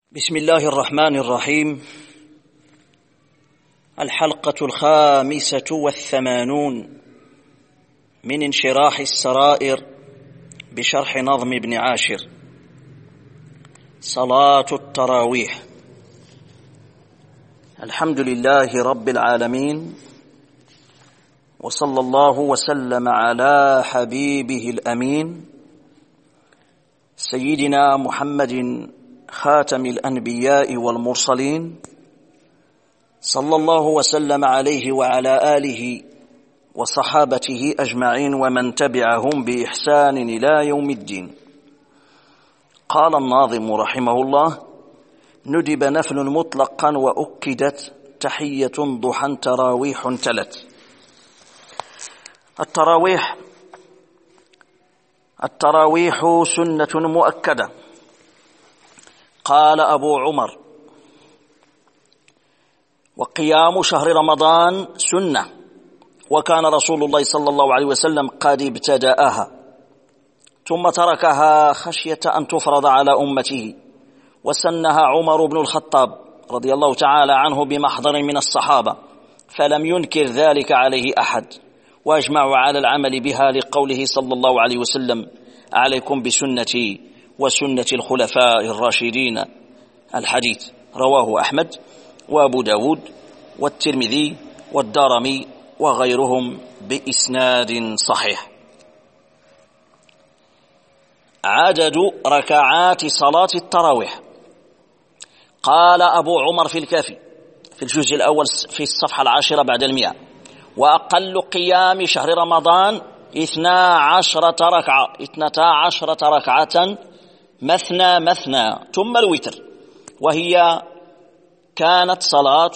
بسم الله الرحمن الرحيم. الحلقة 85 من انشراح السرائر بشرح نظم ابن عاشر. صلاة التراويح. الحمد لله رب العالمين، وصلى الله وسلم على حبيبه الأمين سيدنا محمد خاتم الأنبياء والمرسلين، صلى الله وسلم عليه وعلى آله وصحابته أجمعين ومن تبعهم بإحسان إلى يوم الدين. قال الناظم رحمه الله: ندب نفل مطلقا وأكدت تحية ضحى تراويح تلت. التراويح سنة مؤكدة. قال أبو عمر: وقيام شهر رمضان سنة، وكان رسول الله صلى الله عليه وسلم قد ابتدأها ثم تركها خشية أن تفرض على أمته، وسنها عمر بن الخطاب رضي الله تعالى عنه بمحضر من الصحابة، فلم ينكر ذلك عليه أحد، وأجمعوا على العمل بها لقوله صلى الله عليه وسلم: عليكم بسنتي وسنة الخلفاء الراشدين. الحديث رواه أحمد وأبو داود والترمذي والدارمي وغيرهم بإسناد صحيح. عدد ركعات صلاة التراويح. قال أبو عمر في الكافي في الجزء الأول في الصفحة 10 بعد 100: وأقل قيام شهر رمضان 12 ركعة مثنى ثم الوتر، وهي كانت صلاة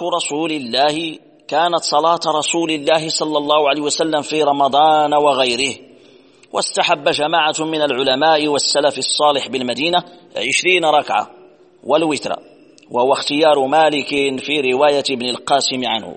رسول الله صلى الله عليه وسلم في رمضان وغيره. واستحب جماعة من العلماء والسلف الصالح بالمدينة 20 ركعة والوتر، وهو اختيار مالك في رواية ابن القاسم عنه.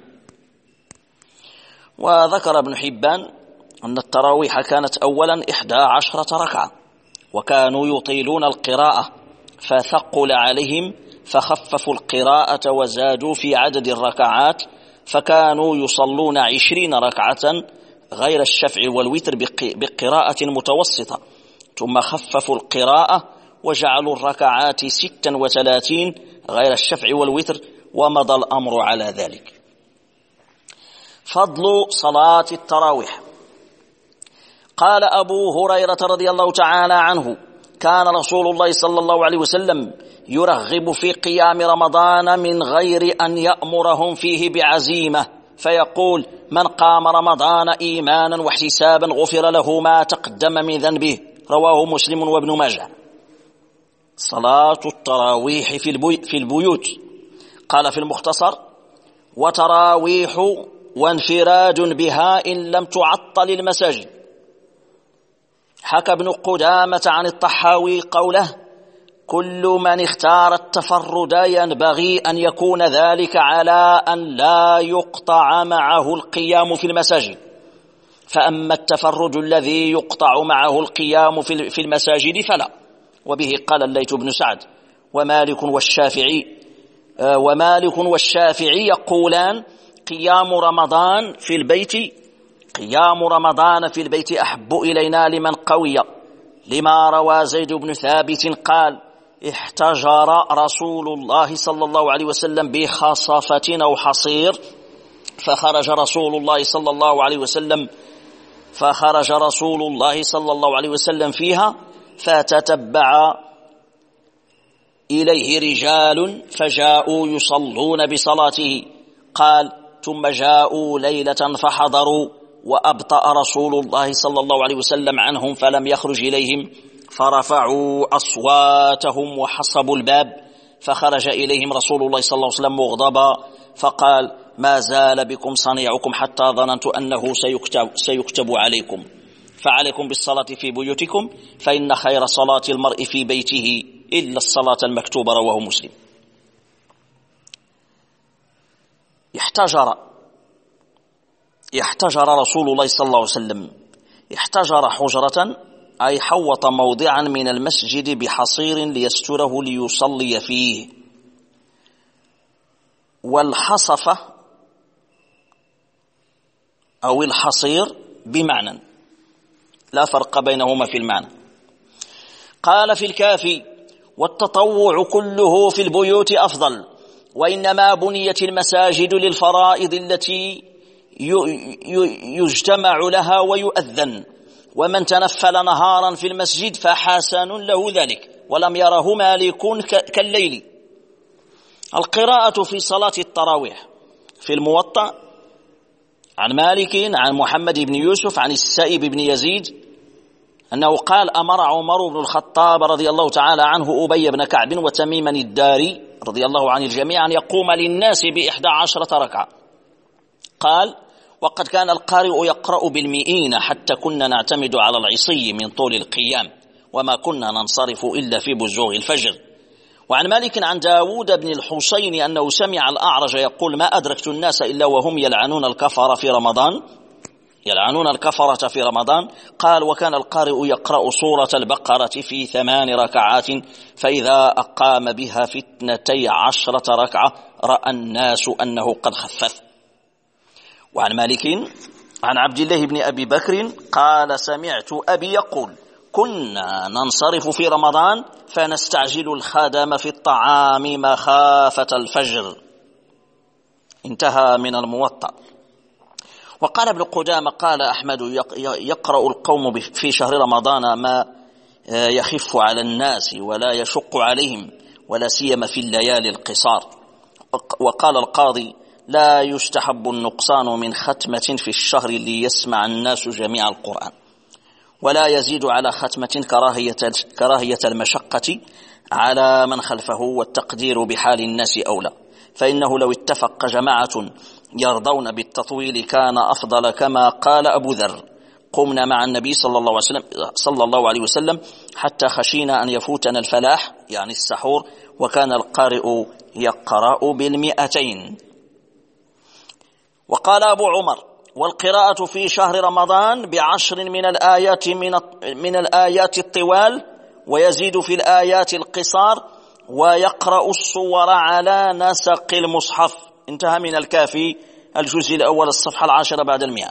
وذكر ابن حبان أن التراويح كانت أولا 11 ركعة، وكانوا يطيلون القراءة فثقل عليهم فخففوا القراءة وزادوا في عدد الركعات، فكانوا يصلون 20 ركعة غير الشفع والوتر بقراءة متوسطة، ثم خففوا القراءة وجعلوا الركعات 36 غير الشفع والوتر، ومضى الأمر على ذلك. فضل صلاة التراويح. قال أبو هريرة رضي الله تعالى عنه: كان رسول الله صلى الله عليه وسلم يرغب في قيام رمضان من غير أن يأمرهم فيه بعزيمة، فيقول: من قام رمضان إيمانا واحتسابا غفر له ما تقدم من ذنبه. رواه مسلم وابن ماجه. صلاة التراويح في البيوت. قال في المختصر: وتراويح وانفراد بها إن لم تعطل المساجد. حكى ابن قدامة عن الطحاوي قوله: كل من اختار التفرد ينبغي أن يكون ذلك على أن لا يقطع معه القيام في المساجد، فأما التفرد الذي يقطع معه القيام في المساجد فلا. وبه قال الليث بن سعد ومالك والشافعي يقولان: قيام رمضان في البيت أحب إلينا لمن قوي، لما روى زيد بن ثابت قال: احتجر رسول الله صلى الله عليه وسلم بخصفة أو حصير، فخرج رسول الله صلى الله عليه وسلم فيها، فتتبع إليه رجال فجاءوا يصلون بصلاته. قال: ثم جاءوا ليلة فحضروا، وأبطأ رسول الله صلى الله عليه وسلم عنهم فلم يخرج إليهم، فرفعوا أصواتهم وحصبوا الباب، فخرج إليهم رسول الله صلى الله عليه وسلم مغضبا، فقال: ما زال بكم صنيعكم حتى ظننت أنه سيكتب عليكم، فعليكم بالصلاة في بيوتكم، فإن خير صلاة المرء في بيته إلا الصلاة المكتوبة. رواه مسلم. احتجر رسول الله صلى الله عليه وسلم. احتجر حجرة أي حوط موضعا من المسجد بحصير ليستره ليصلي فيه، والحصفة أو الحصير بمعنى، لا فرق بينهما في المعنى. قال في الكافي: والتطوع كله في البيوت أفضل، وإنما بنيت المساجد للفرائض التي يجتمع لها ويؤذن، ومن تنفل نهارا في المسجد فحسن له ذلك، ولم يره مالك كالليل. القراءة في صلاة التراويح في الموطأ عن مالك عن محمد بن يوسف عن السائب بن يزيد أنه قال: أمر عمر بن الخطاب رضي الله تعالى عنه أبي بن كعب وتميما الداري رضي الله عن الجميع أن يقوم للناس ب11 ركعة. قال: وقد كان القارئ يقرأ بالمئين حتى كنا نعتمد على العصي من طول القيام، وما كنا ننصرف إلا في بزوغ الفجر. وعن مالك عن داود بن الحسين أنه سمع الأعرج يقول: ما أدركت الناس إلا وهم يلعنون الكفرة في رمضان. قال: وكان القارئ يقرأ سورة البقرة في 8 ركعات، فإذا أقام بها في 12 ركعة رأى الناس أنه قد خفف. وعن مالك عن عبد الله بن أبي بكر قال: سمعت أبي يقول: كنا ننصرف في رمضان فنستعجل الخادم في الطعام مخافة الفجر. انتهى من الموطأ. وقال ابن قدامة: قال أحمد: يقرأ القوم في شهر رمضان ما يخف على الناس ولا يشق عليهم، ولا سيما في الليالي القصار. وقال القاضي: لا يستحب النقصان من ختمة في الشهر ليسمع الناس جميع القرآن، ولا يزيد على ختمة كراهية المشقة على من خلفه، والتقدير بحال الناس أولى، فإنه لو اتفق جماعة يرضون بالتطويل كان أفضل، كما قال أبو ذر: قمنا مع النبي صلى الله عليه وسلم حتى خشينا أن يفوتنا الفلاح، يعني السحور، وكان القارئ يقرأ بال200. وقال أبو عمر: والقراءة في شهر رمضان ب10 من الآيات الطوال، ويزيد في الآيات القصار، ويقرأ الصور على نسق المصحف. انتهى من الكافي الجزء الأول الصفحة 10 بعد 100.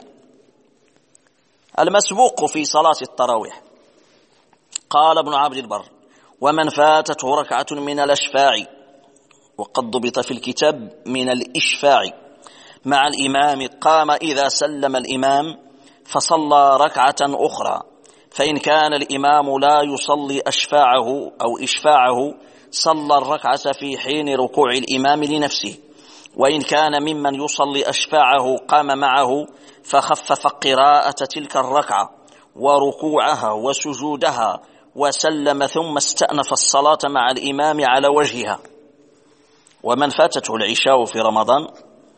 المسبوق في صلاة التراويح. قال ابن عبد البر: ومن فاتته ركعة من الأشفاع، وقد ضبط في الكتاب من الإشفاع، مع الإمام قام إذا سلم الإمام فصلى ركعة أخرى، فإن كان الإمام لا يصلي أشفاعه أو إشفاعه صلى الركعة في حين ركوع الإمام لنفسه، وإن كان ممن يصلي أشفاعه قام معه فخفف قراءة تلك الركعة وركوعها وسجودها وسلم، ثم استأنف الصلاة مع الإمام على وجهها. ومن فاتته العشاء في رمضان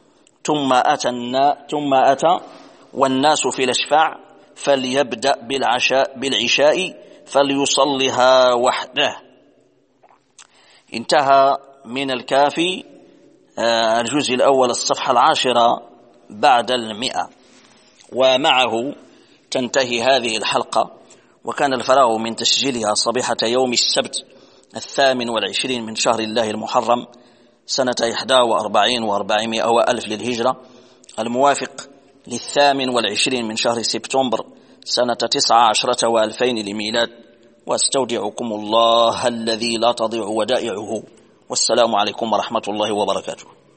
ثم أتى والناس في الأشفاع فليبدأ بالعشاء فليصلها وحده. انتهى من الكافي الجزء الأول الصفحة 10 بعد 100. ومعه تنتهي هذه الحلقة، وكان الفراغ من تسجيلها صبيحة يوم السبت 28 من شهر الله المحرم سنة 41 و400 وألف للهجرة، الموافق 28 من شهر سبتمبر سنة 19 و2000 للميلاد. واستودعكم الله الذي لا تضيع ودائعه، والسلام عليكم ورحمة الله وبركاته.